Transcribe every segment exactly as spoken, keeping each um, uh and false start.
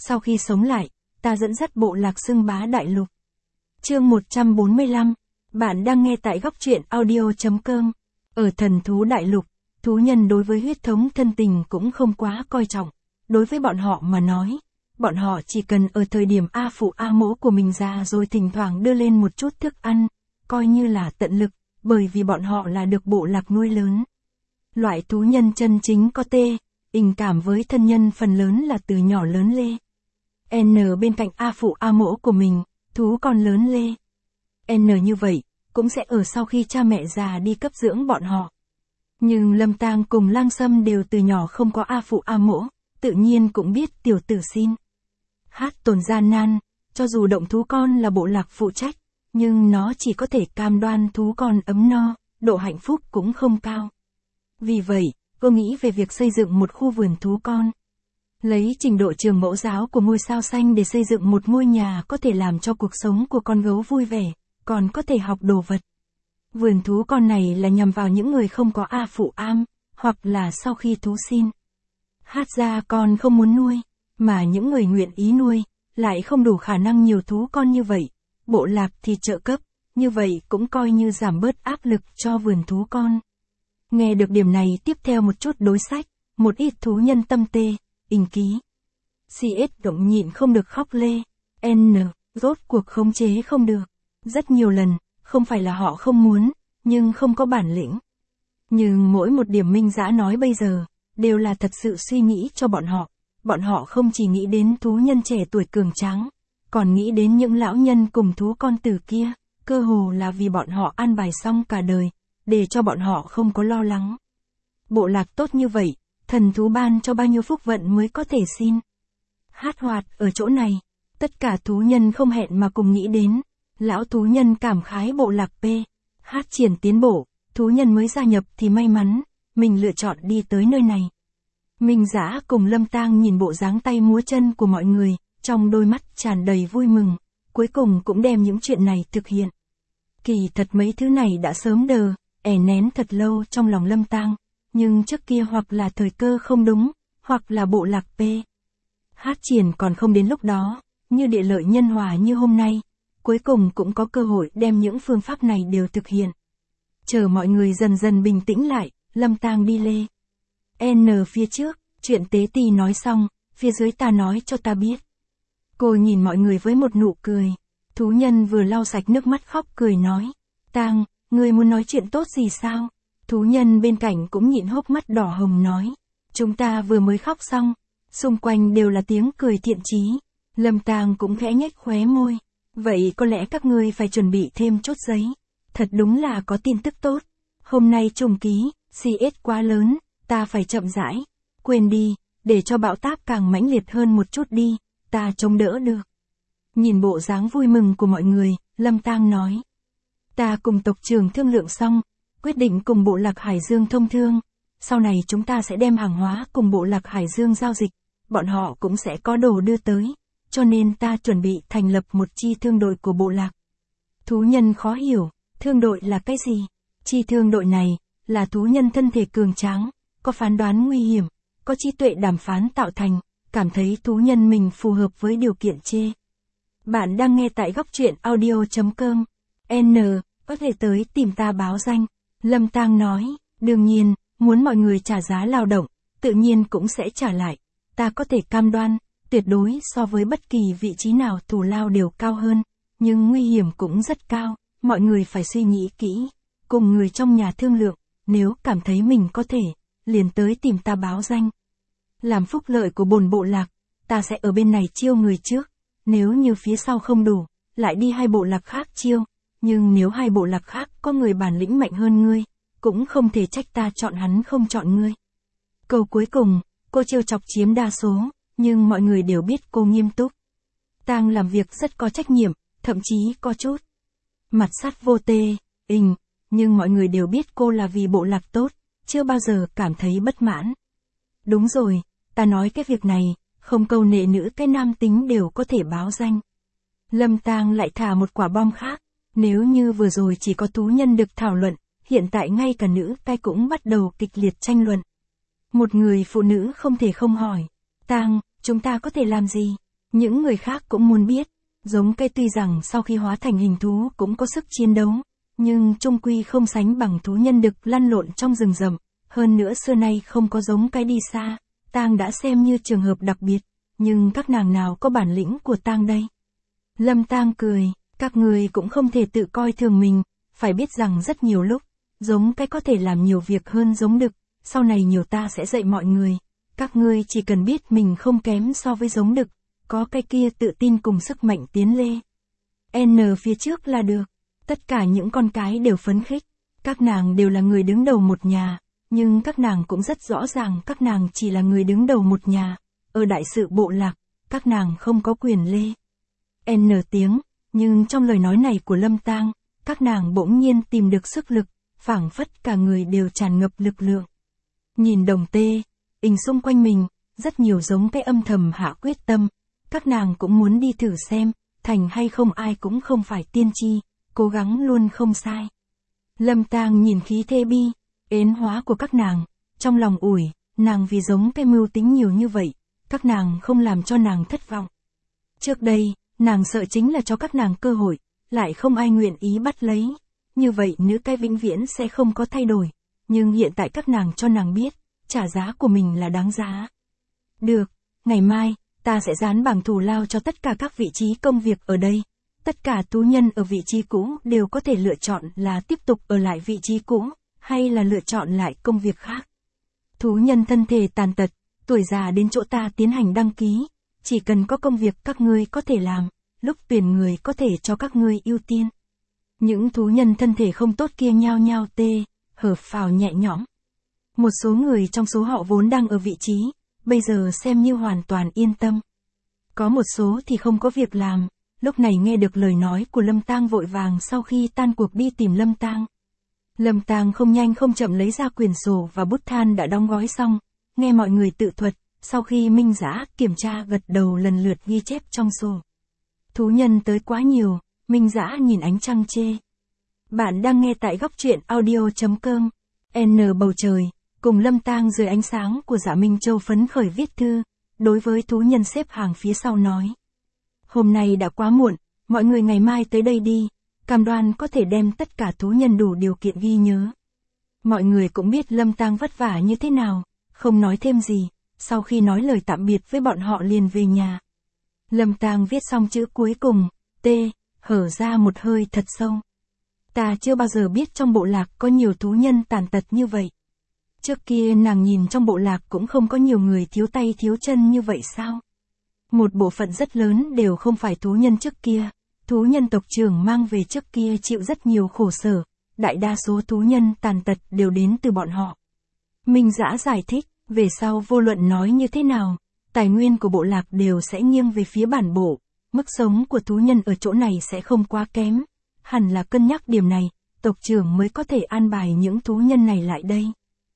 Sau khi sống lại, ta dẫn dắt bộ lạc xưng bá đại lục. Chương một trăm bốn mươi lăm, bạn đang nghe tại góc truyện audio.com. Ở thần thú đại lục, thú nhân đối với huyết thống thân tình cũng không quá coi trọng. Đối với bọn họ mà nói, bọn họ chỉ cần ở thời điểm A phụ A mẫu của mình già rồi thỉnh thoảng đưa lên một chút thức ăn, coi như là tận lực, bởi vì bọn họ là được bộ lạc nuôi lớn. Loại thú nhân chân chính có tê, tình cảm với thân nhân phần lớn là từ nhỏ lớn lên. N bên cạnh A phụ A mẫu của mình, thú con lớn lên. N như vậy, cũng sẽ ở sau khi cha mẹ già đi cấp dưỡng bọn họ. Nhưng Lâm Tang cùng Lang Sâm đều từ nhỏ không có A phụ A mẫu, tự nhiên cũng biết tiểu tử xin. Hát tồn gian nan, cho dù động thú con là bộ lạc phụ trách, nhưng nó chỉ có thể cam đoan thú con ấm no, độ hạnh phúc cũng không cao. Vì vậy, cô nghĩ về việc xây dựng một khu vườn thú con. Lấy trình độ trường mẫu giáo của ngôi sao xanh để xây dựng một ngôi nhà có thể làm cho cuộc sống của con gấu vui vẻ, còn có thể học đồ vật. Vườn thú con này là nhằm vào những người không có A phụ am, hoặc là sau khi thú xin. Hát ra con không muốn nuôi, mà những người nguyện ý nuôi, lại không đủ khả năng nhiều thú con như vậy. Bộ lạc thì trợ cấp, như vậy cũng coi như giảm bớt áp lực cho vườn thú con. Nghe được điểm này tiếp theo một chút đối sách, một ít thú nhân tâm tê, ình ký. xê ét động nhịn không được khóc lê, N, rốt cuộc khống chế không được. Rất nhiều lần, không phải là họ không muốn, nhưng không có bản lĩnh. Nhưng mỗi một điểm Minh Dã nói bây giờ, đều là thật sự suy nghĩ cho bọn họ. Bọn họ không chỉ nghĩ đến thú nhân trẻ tuổi cường tráng, còn nghĩ đến những lão nhân cùng thú con tử kia, cơ hồ là vì bọn họ an bài xong cả đời, để cho bọn họ không có lo lắng. Bộ lạc tốt như vậy, thần thú ban cho bao nhiêu phúc vận mới có thể xin. Hát hoạt ở chỗ này, tất cả thú nhân không hẹn mà cùng nghĩ đến. Lão thú nhân cảm khái bộ lạc P. Hát triển tiến bộ, thú nhân mới gia nhập thì may mắn, mình lựa chọn đi tới nơi này. Minh Dã cùng Lâm Tang nhìn bộ dáng tay múa chân của mọi người, trong đôi mắt tràn đầy vui mừng, cuối cùng cũng đem những chuyện này thực hiện. Kỳ thật mấy thứ này đã sớm đờ, ẻ nén thật lâu trong lòng Lâm Tang, nhưng trước kia hoặc là thời cơ không đúng, hoặc là bộ lạc P. Hát triển còn không đến lúc đó, như địa lợi nhân hòa như hôm nay, cuối cùng cũng có cơ hội đem những phương pháp này đều thực hiện. Chờ mọi người dần dần bình tĩnh lại, Lâm Tang đi lê. N phía trước, chuyện tế tì nói xong, phía dưới ta nói cho ta biết. Cô nhìn mọi người với một nụ cười. Thú nhân vừa lau sạch nước mắt khóc cười nói. Tang, ngươi muốn nói chuyện tốt gì sao? Thú nhân bên cạnh cũng nhịn hốc mắt đỏ hồng nói. Chúng ta vừa mới khóc xong, xung quanh đều là tiếng cười thiện chí. Lâm Tang cũng khẽ nhếch khóe môi. Vậy có lẽ các ngươi phải chuẩn bị thêm chút giấy. Thật đúng là có tin tức tốt. Hôm nay trùng ký, xê ét quá lớn, ta phải chậm rãi. Quên đi, để cho bão táp càng mãnh liệt hơn một chút đi, ta chống đỡ được. Nhìn bộ dáng vui mừng của mọi người, Lâm Tang nói. Ta cùng tộc trưởng thương lượng xong, quyết định cùng bộ lạc Hải Dương thông thương. Sau này chúng ta sẽ đem hàng hóa cùng bộ lạc Hải Dương giao dịch, bọn họ cũng sẽ có đồ đưa tới. Cho nên ta chuẩn bị thành lập một chi thương đội của bộ lạc. Thú nhân khó hiểu, thương đội là cái gì? Chi thương đội này, là thú nhân thân thể cường tráng, có phán đoán nguy hiểm, có trí tuệ đàm phán tạo thành, cảm thấy thú nhân mình phù hợp với điều kiện chê. Bạn đang nghe tại góc truyện audio.com. N, có thể tới tìm ta báo danh. Lâm Tang nói, đương nhiên, muốn mọi người trả giá lao động, tự nhiên cũng sẽ trả lại. Ta có thể cam đoan, tuyệt đối so với bất kỳ vị trí nào thù lao đều cao hơn, nhưng nguy hiểm cũng rất cao, mọi người phải suy nghĩ kỹ, cùng người trong nhà thương lượng, nếu cảm thấy mình có thể, liền tới tìm ta báo danh. Làm phúc lợi của bổn bộ lạc, ta sẽ ở bên này chiêu người trước, nếu như phía sau không đủ, lại đi hai bộ lạc khác chiêu, nhưng nếu hai bộ lạc khác có người bản lĩnh mạnh hơn ngươi, cũng không thể trách ta chọn hắn không chọn ngươi. Câu cuối cùng, cô trêu chọc chiếm đa số. Nhưng mọi người đều biết cô nghiêm túc. Tang làm việc rất có trách nhiệm, thậm chí có chút mặt sắt vô tê, ình, nhưng mọi người đều biết cô là vì bộ lạc tốt, chưa bao giờ cảm thấy bất mãn. Đúng rồi, ta nói cái việc này, không câu nệ nữ cái nam tính đều có thể báo danh. Lâm Tang lại thả một quả bom khác, nếu như vừa rồi chỉ có thú nhân được thảo luận, hiện tại ngay cả nữ cái cũng bắt đầu kịch liệt tranh luận. Một người phụ nữ không thể không hỏi. Tang, chúng ta có thể làm gì? Những người khác cũng muốn biết, giống cây tuy rằng sau khi hóa thành hình thú cũng có sức chiến đấu, nhưng chung quy không sánh bằng thú nhân đực lăn lộn trong rừng rậm, hơn nữa xưa nay không có giống cái đi xa, Tang đã xem như trường hợp đặc biệt, nhưng các nàng nào có bản lĩnh của Tang đây. Lâm Tang cười, các người cũng không thể tự coi thường mình, phải biết rằng rất nhiều lúc, giống cái có thể làm nhiều việc hơn giống đực, sau này nhiều ta sẽ dạy mọi người, các ngươi chỉ cần biết mình không kém so với giống đực, có cái kia tự tin cùng sức mạnh tiến lên. N phía trước là được, tất cả những con cái đều phấn khích, các nàng đều là người đứng đầu một nhà, nhưng các nàng cũng rất rõ ràng các nàng chỉ là người đứng đầu một nhà, ở đại sự bộ lạc, các nàng không có quyền lê. N tiếng, nhưng trong lời nói này của Lâm Tang, các nàng bỗng nhiên tìm được sức lực, phảng phất cả người đều tràn ngập lực lượng. Nhìn đồng tê, ình xung quanh mình, rất nhiều giống cái âm thầm hạ quyết tâm, các nàng cũng muốn đi thử xem, thành hay không ai cũng không phải tiên tri, cố gắng luôn không sai. Lâm Tang nhìn khí thế bi, ến hóa của các nàng, trong lòng ủi, nàng vì giống cái mưu tính nhiều như vậy, các nàng không làm cho nàng thất vọng. Trước đây, nàng sợ chính là cho các nàng cơ hội, lại không ai nguyện ý bắt lấy, như vậy nữ cái vĩnh viễn sẽ không có thay đổi, nhưng hiện tại các nàng cho nàng biết, trả giá của mình là đáng giá. Được, ngày mai, ta sẽ dán bảng thù lao cho tất cả các vị trí công việc ở đây. Tất cả thú nhân ở vị trí cũ đều có thể lựa chọn là tiếp tục ở lại vị trí cũ, hay là lựa chọn lại công việc khác. Thú nhân thân thể tàn tật, tuổi già đến chỗ ta tiến hành đăng ký, chỉ cần có công việc các ngươi có thể làm, lúc tuyển người có thể cho các ngươi ưu tiên. Những thú nhân thân thể không tốt kia nhao nhao tê, hở phào nhẹ nhõm. Một số người trong số họ vốn đang ở vị trí, bây giờ xem như hoàn toàn yên tâm. Có một số thì không có việc làm, lúc này nghe được lời nói của Lâm Tang vội vàng sau khi tan cuộc đi tìm Lâm Tang. Lâm Tang không nhanh không chậm lấy ra quyển sổ và bút than đã đóng gói xong, nghe mọi người tự thuật, sau khi Minh Dã kiểm tra gật đầu lần lượt ghi chép trong sổ. Thú nhân tới quá nhiều, Minh Dã nhìn ánh trăng chê. Bạn đang nghe tại góc truyện audio chấm com. N bầu trời, cùng Lâm Tang dưới ánh sáng của Dạ Minh Châu phấn khởi viết thư, đối với thú nhân xếp hàng phía sau nói. Hôm nay đã quá muộn, mọi người ngày mai tới đây đi, cam đoan có thể đem tất cả thú nhân đủ điều kiện ghi nhớ. Mọi người cũng biết Lâm Tang vất vả như thế nào, không nói thêm gì, sau khi nói lời tạm biệt với bọn họ liền về nhà. Lâm Tang viết xong chữ cuối cùng, T, hở ra một hơi thật sâu. Ta chưa bao giờ biết trong bộ lạc có nhiều thú nhân tàn tật như vậy. Trước kia nàng nhìn trong bộ lạc cũng không có nhiều người thiếu tay thiếu chân như vậy sao? Một bộ phận rất lớn đều không phải thú nhân trước kia, thú nhân tộc trưởng mang về trước kia chịu rất nhiều khổ sở, đại đa số thú nhân tàn tật đều đến từ bọn họ. Minh Dã giải thích, về sau vô luận nói như thế nào, tài nguyên của bộ lạc đều sẽ nghiêng về phía bản bộ, mức sống của thú nhân ở chỗ này sẽ không quá kém, hẳn là cân nhắc điểm này, tộc trưởng mới có thể an bài những thú nhân này lại đây.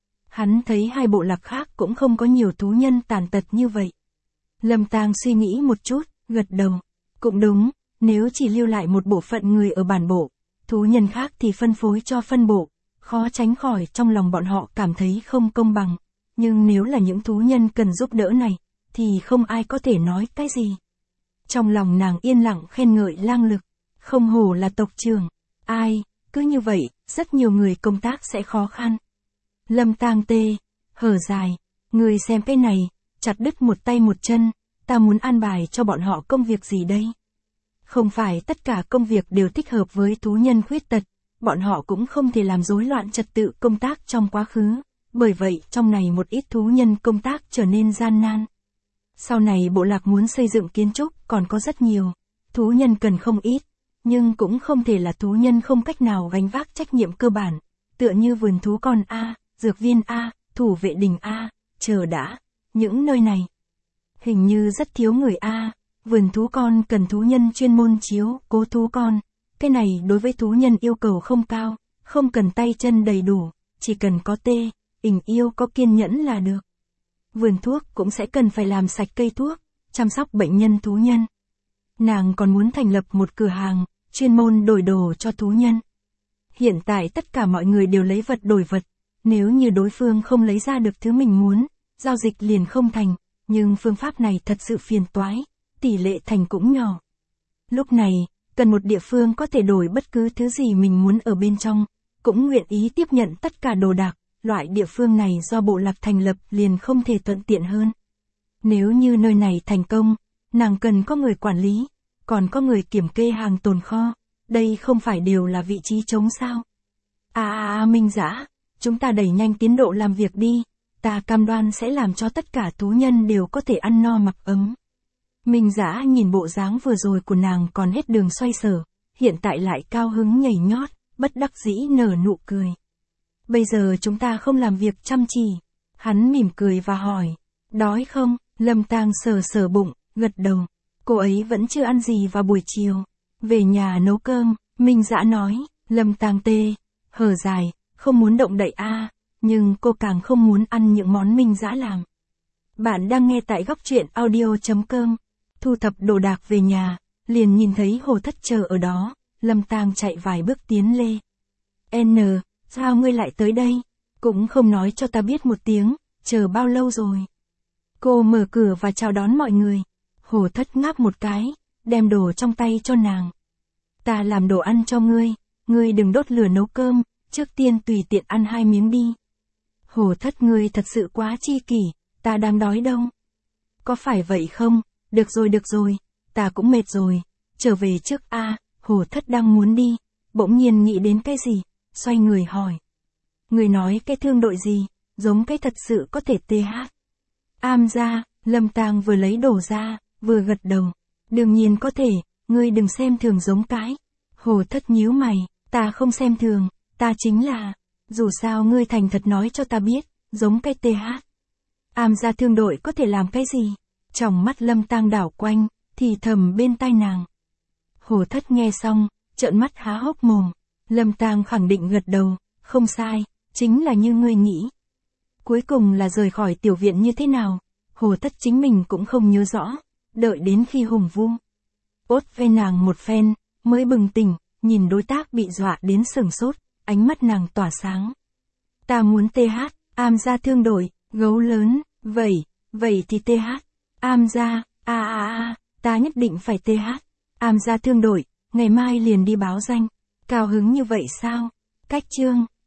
Hắn thấy hai bộ lạc khác cũng không có nhiều thú nhân tàn tật như vậy. Lâm Tang suy nghĩ một chút, gật đầu. Cũng đúng, nếu chỉ lưu lại một bộ phận người ở bản bộ, thú nhân khác thì phân phối cho phân bộ, khó tránh khỏi trong lòng bọn họ cảm thấy không công bằng. Nhưng nếu là những thú nhân cần giúp đỡ này, thì không ai có thể nói cái gì. Trong lòng nàng yên lặng khen ngợi lang lực, không hổ là tộc trưởng. Ai, cứ như vậy, rất nhiều người công tác sẽ khó khăn. Lâm Tang tê, hở dài, người xem cái này, chặt đứt một tay một chân, ta muốn an bài cho bọn họ công việc gì đây? Không phải tất cả công việc đều thích hợp với thú nhân khuyết tật, bọn họ cũng không thể làm rối loạn trật tự công tác trong quá khứ, bởi vậy trong này một ít thú nhân công tác trở nên gian nan. Sau này bộ lạc muốn xây dựng kiến trúc còn có rất nhiều, thú nhân cần không ít, nhưng cũng không thể là thú nhân không cách nào gánh vác trách nhiệm cơ bản, tựa như vườn thú con A, dược viên A, thủ vệ đình A, chờ đã, những nơi này. Hình như rất thiếu người A, vườn thú con cần thú nhân chuyên môn chiếu, cố thú con, cái này đối với thú nhân yêu cầu không cao, không cần tay chân đầy đủ, chỉ cần có tê, tình yêu có kiên nhẫn là được. Vườn thuốc cũng sẽ cần phải làm sạch cây thuốc, chăm sóc bệnh nhân thú nhân. Nàng còn muốn thành lập một cửa hàng, chuyên môn đổi đồ cho thú nhân. Hiện tại tất cả mọi người đều lấy vật đổi vật, nếu như đối phương không lấy ra được thứ mình muốn, giao dịch liền không thành, nhưng phương pháp này thật sự phiền toái, tỷ lệ thành cũng nhỏ. Lúc này, cần một địa phương có thể đổi bất cứ thứ gì mình muốn ở bên trong, cũng nguyện ý tiếp nhận tất cả đồ đạc, loại địa phương này do bộ lạc thành lập liền không thể thuận tiện hơn. Nếu như nơi này thành công, nàng cần có người quản lý, còn có người kiểm kê hàng tồn kho, đây không phải đều là vị trí trống sao. À à à Minh Dã, chúng ta đẩy nhanh tiến độ làm việc đi, ta cam đoan sẽ làm cho tất cả thú nhân đều có thể ăn no mặc ấm. Minh Dã nhìn bộ dáng vừa rồi của nàng còn hết đường xoay sở, hiện tại lại cao hứng nhảy nhót, bất đắc dĩ nở nụ cười. Bây giờ chúng ta không làm việc chăm chỉ. Hắn mỉm cười và hỏi, đói không? Lâm Tang sờ sờ bụng, gật đầu. Cô ấy vẫn chưa ăn gì vào buổi chiều. Về nhà nấu cơm, Minh Dã nói. Lâm Tang tê, hở dài, không muốn động đậy a, nhưng cô càng không muốn ăn những món Minh Dã làm. Bạn đang nghe tại góc truyện audio chấm com. Thu thập đồ đạc về nhà, liền nhìn thấy Hồ Thất chờ ở đó. Lâm Tang chạy vài bước tiến lê. N, sao ngươi lại tới đây? Cũng không nói cho ta biết một tiếng, chờ bao lâu rồi? Cô mở cửa và chào đón mọi người. Hồ Thất ngáp một cái, đem đồ trong tay cho nàng. Ta làm đồ ăn cho ngươi, ngươi đừng đốt lửa nấu cơm, trước tiên tùy tiện ăn hai miếng đi. Hồ Thất ngươi thật sự quá chi kỷ, ta đang đói đâu. Có phải vậy không? Được rồi được rồi, ta cũng mệt rồi, trở về trước a. À, Hồ Thất đang muốn đi, bỗng nhiên nghĩ đến cái gì, xoay người hỏi. Người nói cái thương đội gì, giống cái thật sự có thể tê hát. Am ra, Lâm Tang vừa lấy đồ ra, vừa gật đầu. Đương nhiên có thể, ngươi đừng xem thường giống cái. Hồ Thất nhíu mày, ta không xem thường, ta chính là, dù sao ngươi thành thật nói cho ta biết, giống cái tê hát. Am ra thương đội có thể làm cái gì? Trong mắt Lâm Tang đảo quanh, thì thầm bên tai nàng. Hồ Thất nghe xong, trợn mắt há hốc mồm. Lâm Tang khẳng định gật đầu, không sai, chính là như ngươi nghĩ. Cuối cùng là rời khỏi tiểu viện như thế nào, Hồ Thất chính mình cũng không nhớ rõ, đợi đến khi Hùng Vu ốt ve nàng một phen, mới bừng tỉnh, nhìn đối tác bị dọa đến sửng sốt, ánh mắt nàng tỏa sáng. Ta muốn tê hát, am ra thương đội, gấu lớn, vậy, vậy thì tê hát, am ra, a a a, ta nhất định phải tê hát, am ra thương đội, ngày mai liền đi báo danh, cao hứng như vậy sao? Cách chương